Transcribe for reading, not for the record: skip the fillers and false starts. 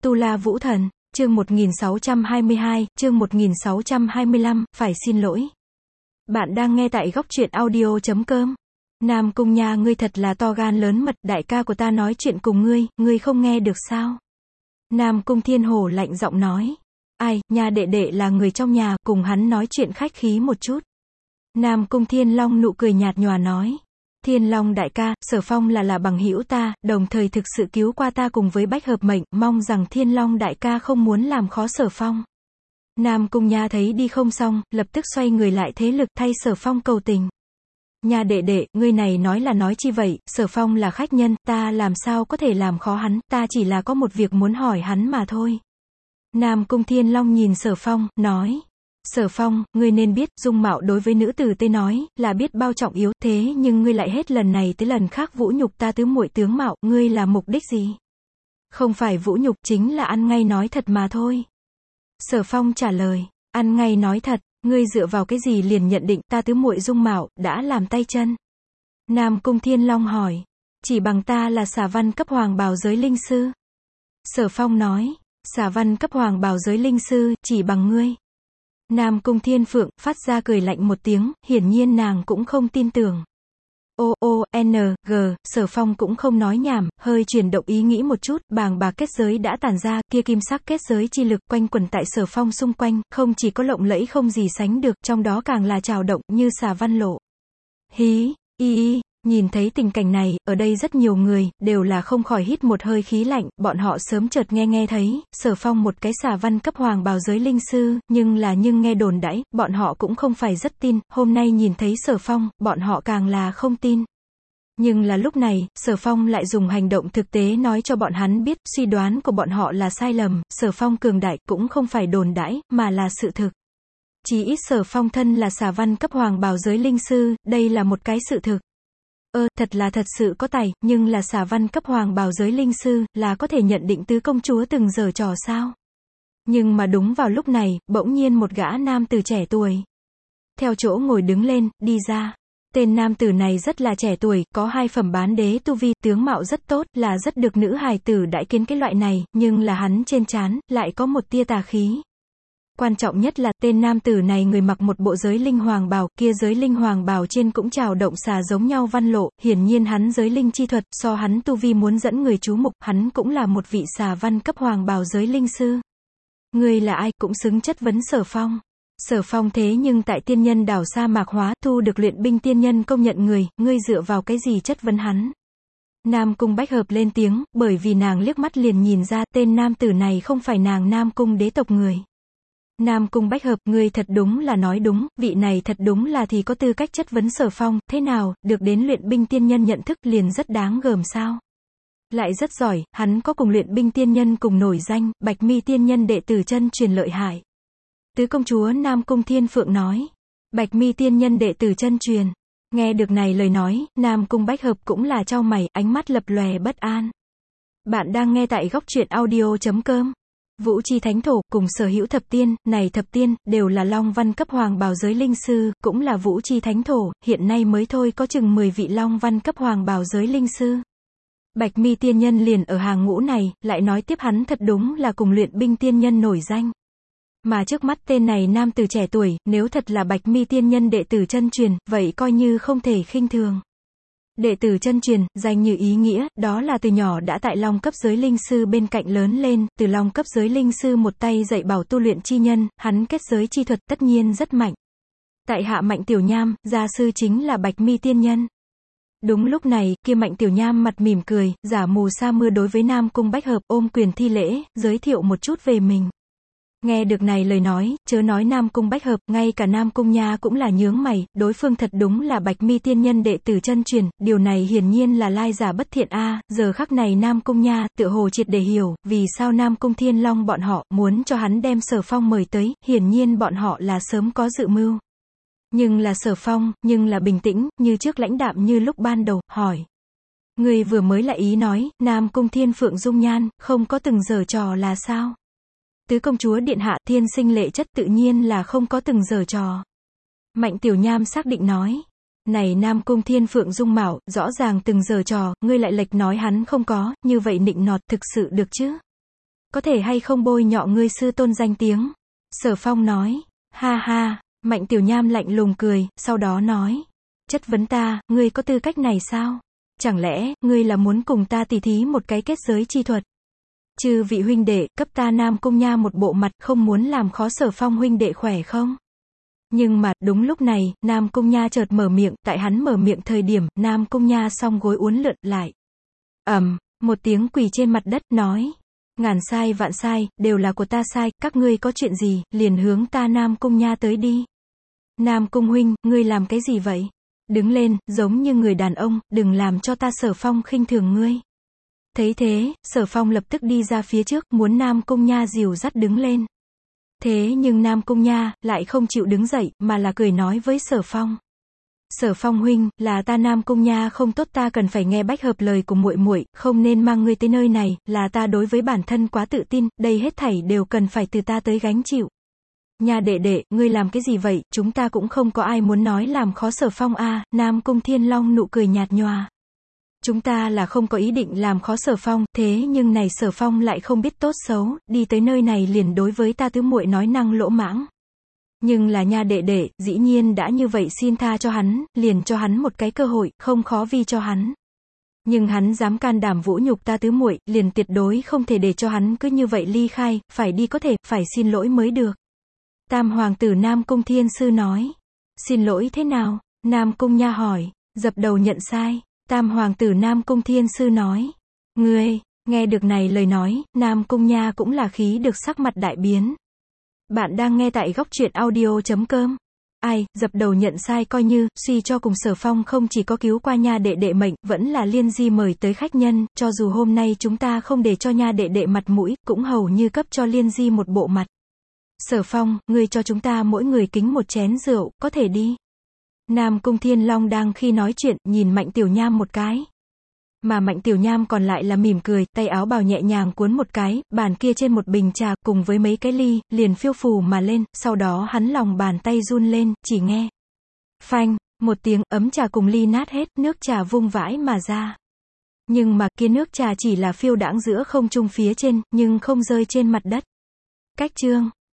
Tu La Vũ Thần, chương 1622, chương 1625, phải xin lỗi. Bạn đang nghe tại góc truyện audio.com. Nam Cung nha, ngươi thật là to gan lớn mật, đại ca của ta nói chuyện cùng ngươi không nghe được sao? Nam Cung Thiên Hổ lạnh giọng nói. Ai, nha đệ đệ là người trong nhà, cùng hắn nói chuyện khách khí một chút. Nam Cung Thiên Long nụ cười nhạt nhòa nói. Thiên Long đại ca, Sở Phong là bằng hữu ta, đồng thời thực sự cứu qua ta cùng với Bách Hợp Mệnh, mong rằng Thiên Long đại ca không muốn làm khó Sở Phong. Nam Cung nha thấy đi không xong, lập tức xoay người lại thế lực thay Sở Phong cầu tình. Nha đệ đệ, ngươi này nói là nói chi vậy, Sở Phong là khách nhân, ta làm sao có thể làm khó hắn, ta chỉ là có một việc muốn hỏi hắn mà thôi. Nam Cung Thiên Long nhìn Sở Phong, nói. Sở Phong, ngươi nên biết, dung mạo đối với nữ tử tây nói, là biết bao trọng yếu, thế nhưng ngươi lại hết lần này tới lần khác vũ nhục ta tứ muội tướng mạo, ngươi là mục đích gì? Không phải vũ nhục, chính là ăn ngay nói thật mà thôi. Sở Phong trả lời, ăn ngay nói thật, ngươi dựa vào cái gì liền nhận định ta tứ muội dung mạo, đã làm tay chân? Nam Cung Thiên Long hỏi, chỉ bằng ta là xà văn cấp hoàng bào giới linh sư. Sở Phong nói, xà văn cấp hoàng bào giới linh sư, chỉ bằng ngươi. Nam Cung Thiên Phượng phát ra cười lạnh một tiếng, hiển nhiên nàng cũng không tin tưởng. G, Sở Phong cũng không nói nhảm, hơi chuyển động ý nghĩ một chút, bàng bạc kết giới đã tản ra, kia kim sắc kết giới chi lực quanh quẩn tại Sở Phong xung quanh, không chỉ có lộng lẫy không gì sánh được, trong đó càng là trào động như xà văn lộ. Hí, nhìn thấy tình cảnh này, ở đây rất nhiều người, đều là không khỏi hít một hơi khí lạnh, bọn họ sớm chợt nghe thấy, Sở Phong một cái xà văn cấp hoàng bào giới linh sư, nhưng nghe đồn đãi, bọn họ cũng không phải rất tin, hôm nay nhìn thấy Sở Phong, bọn họ càng là không tin. Nhưng là lúc này, Sở Phong lại dùng hành động thực tế nói cho bọn hắn biết, suy đoán của bọn họ là sai lầm, Sở Phong cường đại cũng không phải đồn đãi, mà là sự thực. Chỉ ít Sở Phong thân là xà văn cấp hoàng bào giới linh sư, đây là một cái sự thực. Thật sự có tài, nhưng là xà văn cấp hoàng bào giới linh sư, là có thể nhận định tứ công chúa từng giở trò sao? Nhưng mà đúng vào lúc này, bỗng nhiên một gã nam tử trẻ tuổi. Theo chỗ ngồi đứng lên, đi ra. Tên nam tử này rất là trẻ tuổi, có 2 phẩm bán đế tu vi, tướng mạo rất tốt, là rất được nữ hài tử đãi kiến cái loại này, nhưng là hắn trên trán, lại có một tia tà khí. Quan trọng nhất là, tên nam tử này người mặc một bộ giới linh hoàng bào, kia giới linh hoàng bào trên cũng trào động xà giống nhau văn lộ, hiển nhiên hắn giới linh chi thuật, so hắn tu vi muốn dẫn người chú mục, hắn cũng là một vị xà văn cấp hoàng bào giới linh sư. Ngươi là ai, cũng xứng chất vấn Sở Phong. Sở Phong thế nhưng tại tiên nhân đảo sa mạc hóa, thu được luyện binh tiên nhân công nhận người, ngươi dựa vào cái gì chất vấn hắn? Nam Cung Bách Hợp lên tiếng, bởi vì nàng liếc mắt liền nhìn ra, tên nam tử này không phải nàng Nam Cung đế tộc người. Nam Cung Bách Hợp, ngươi thật đúng là nói đúng, vị này thật đúng là thì có tư cách chất vấn Sở Phong, thế nào, được đến luyện binh tiên nhân nhận thức liền rất đáng gờm sao? Lại rất giỏi, hắn có cùng luyện binh tiên nhân cùng nổi danh, Bạch Mi tiên nhân đệ tử chân truyền lợi hại. Tứ công chúa Nam Cung Thiên Phượng nói, Bạch Mi tiên nhân đệ tử chân truyền. Nghe được này lời nói, Nam Cung Bách Hợp cũng là chau mày, ánh mắt lập lòe bất an. Bạn đang nghe tại góc truyện audio.com. Vũ Chi Thánh Thổ, cùng sở hữu thập tiên, này thập tiên, đều là Long Văn cấp hoàng bào giới linh sư, cũng là Vũ Chi Thánh Thổ, hiện nay mới thôi có chừng 10 vị Long Văn cấp hoàng bào giới linh sư. Bạch Mi tiên nhân liền ở hàng ngũ này, lại nói tiếp hắn thật đúng là cùng luyện binh tiên nhân nổi danh. Mà trước mắt tên này nam tử trẻ tuổi, nếu thật là Bạch Mi tiên nhân đệ tử chân truyền, vậy coi như không thể khinh thường. Đệ tử chân truyền, danh như ý nghĩa, đó là từ nhỏ đã tại Long cấp giới linh sư bên cạnh lớn lên, từ Long cấp giới linh sư một tay dạy bảo tu luyện chi nhân, hắn kết giới chi thuật tất nhiên rất mạnh. Tại hạ Mạnh Tiểu Nham, gia sư chính là Bạch Mi tiên nhân. Đúng lúc này, kia Mạnh Tiểu Nham mặt mỉm cười, giả mù sa mưa đối với Nam Cung Bách Hợp, ôm quyền thi lễ, giới thiệu một chút về mình. Nghe được này lời nói, chớ nói Nam Cung Bách Hợp, ngay cả Nam Cung nha cũng là nhướng mày, đối phương thật đúng là Bạch Mi tiên nhân đệ tử chân truyền, điều này hiển nhiên là lai giả bất thiện a. Giờ khắc này Nam Cung nha, tựa hồ triệt để hiểu, vì sao Nam Cung Thiên Long bọn họ, muốn cho hắn đem Sở Phong mời tới, hiển nhiên bọn họ là sớm có dự mưu. Nhưng là Sở Phong, bình tĩnh, như trước lãnh đạm như lúc ban đầu, hỏi. Người vừa mới lại ý nói, Nam Cung Thiên Phượng dung nhan, không có từng giở trò là sao? Tứ công chúa điện hạ, thiên sinh lệ chất tự nhiên là không có từng giở trò. Mạnh Tiểu Nham xác định nói. Này Nam Cung Thiên Phượng dung mạo, rõ ràng từng giở trò, ngươi lại lệch nói hắn không có, như vậy nịnh nọt thực sự được chứ? Có thể hay không bôi nhọ ngươi sư tôn danh tiếng? Sở Phong nói. Ha ha, Mạnh Tiểu Nham lạnh lùng cười, sau đó nói. Chất vấn ta, ngươi có tư cách này sao? Chẳng lẽ, ngươi là muốn cùng ta tỉ thí một cái kết giới chi thuật? Chư vị huynh đệ, cấp ta Nam Cung Nha một bộ mặt, không muốn làm khó Sở Phong huynh đệ khỏe không? Nhưng mà, đúng lúc này, Nam Cung Nha chợt mở miệng, tại hắn mở miệng thời điểm, Nam Cung Nha song gối uốn lượn lại. Một tiếng quỳ trên mặt đất, nói. Ngàn sai vạn sai, đều là của ta sai, các ngươi có chuyện gì, liền hướng ta Nam Cung Nha tới đi. Nam Cung huynh, ngươi làm cái gì vậy? Đứng lên, giống như người đàn ông, đừng làm cho ta Sở Phong khinh thường ngươi. Thấy thế, Sở Phong lập tức đi ra phía trước, muốn Nam Cung Nha dìu dắt đứng lên. Thế nhưng Nam Cung Nha, lại không chịu đứng dậy, mà là cười nói với Sở Phong. Sở Phong huynh, là ta Nam Cung Nha không tốt, ta cần phải nghe bách hợp lời của muội muội, không nên mang ngươi tới nơi này, là ta đối với bản thân quá tự tin, đây hết thảy đều cần phải từ ta tới gánh chịu. Nha đệ đệ, ngươi làm cái gì vậy, chúng ta cũng không có ai muốn nói làm khó Sở Phong a. Nam Cung Thiên Long nụ cười nhạt nhòa. Chúng ta là không có ý định làm khó Sở Phong, thế nhưng này Sở Phong lại không biết tốt xấu, đi tới nơi này liền đối với ta tứ muội nói năng lỗ mãng. Nhưng là nha đệ đệ, dĩ nhiên đã như vậy xin tha cho hắn, liền cho hắn một cái cơ hội, không khó vi cho hắn. Nhưng hắn dám can đảm vũ nhục ta tứ muội, liền tuyệt đối không thể để cho hắn cứ như vậy ly khai, phải đi có thể, phải xin lỗi mới được. Tam hoàng tử Nam Cung Thiên Sư nói. Xin lỗi thế nào? Nam Cung Nha hỏi. Dập đầu nhận sai. Tam hoàng tử Nam Cung Thiên Sư nói. Ngươi, nghe được này lời nói, Nam Cung Nha cũng là khí được sắc mặt đại biến. Bạn đang nghe tại góc truyện audio.com. Ai, dập đầu nhận sai coi như, suy cho cùng Sở Phong không chỉ có cứu qua nha đệ đệ mệnh, vẫn là Liên Di mời tới khách nhân, cho dù hôm nay chúng ta không để cho nha đệ đệ mặt mũi, cũng hầu như cấp cho Liên Di một bộ mặt. Sở Phong, ngươi cho chúng ta mỗi người kính một chén rượu, có thể đi. Nam Cung Thiên Long đang khi nói chuyện, nhìn Mạnh Tiểu Nham một cái. Mà Mạnh Tiểu Nham còn lại là mỉm cười, tay áo bào nhẹ nhàng cuốn một cái, bàn kia trên một bình trà, cùng với mấy cái ly, liền phiêu phù mà lên, sau đó hắn lòng bàn tay run lên, chỉ nghe. Phanh, một tiếng, ấm trà cùng ly nát hết, nước trà vung vãi mà ra. Nhưng mà, kia nước trà chỉ là phiêu đãng giữa không trung phía trên, nhưng không rơi trên mặt đất. Cách chương.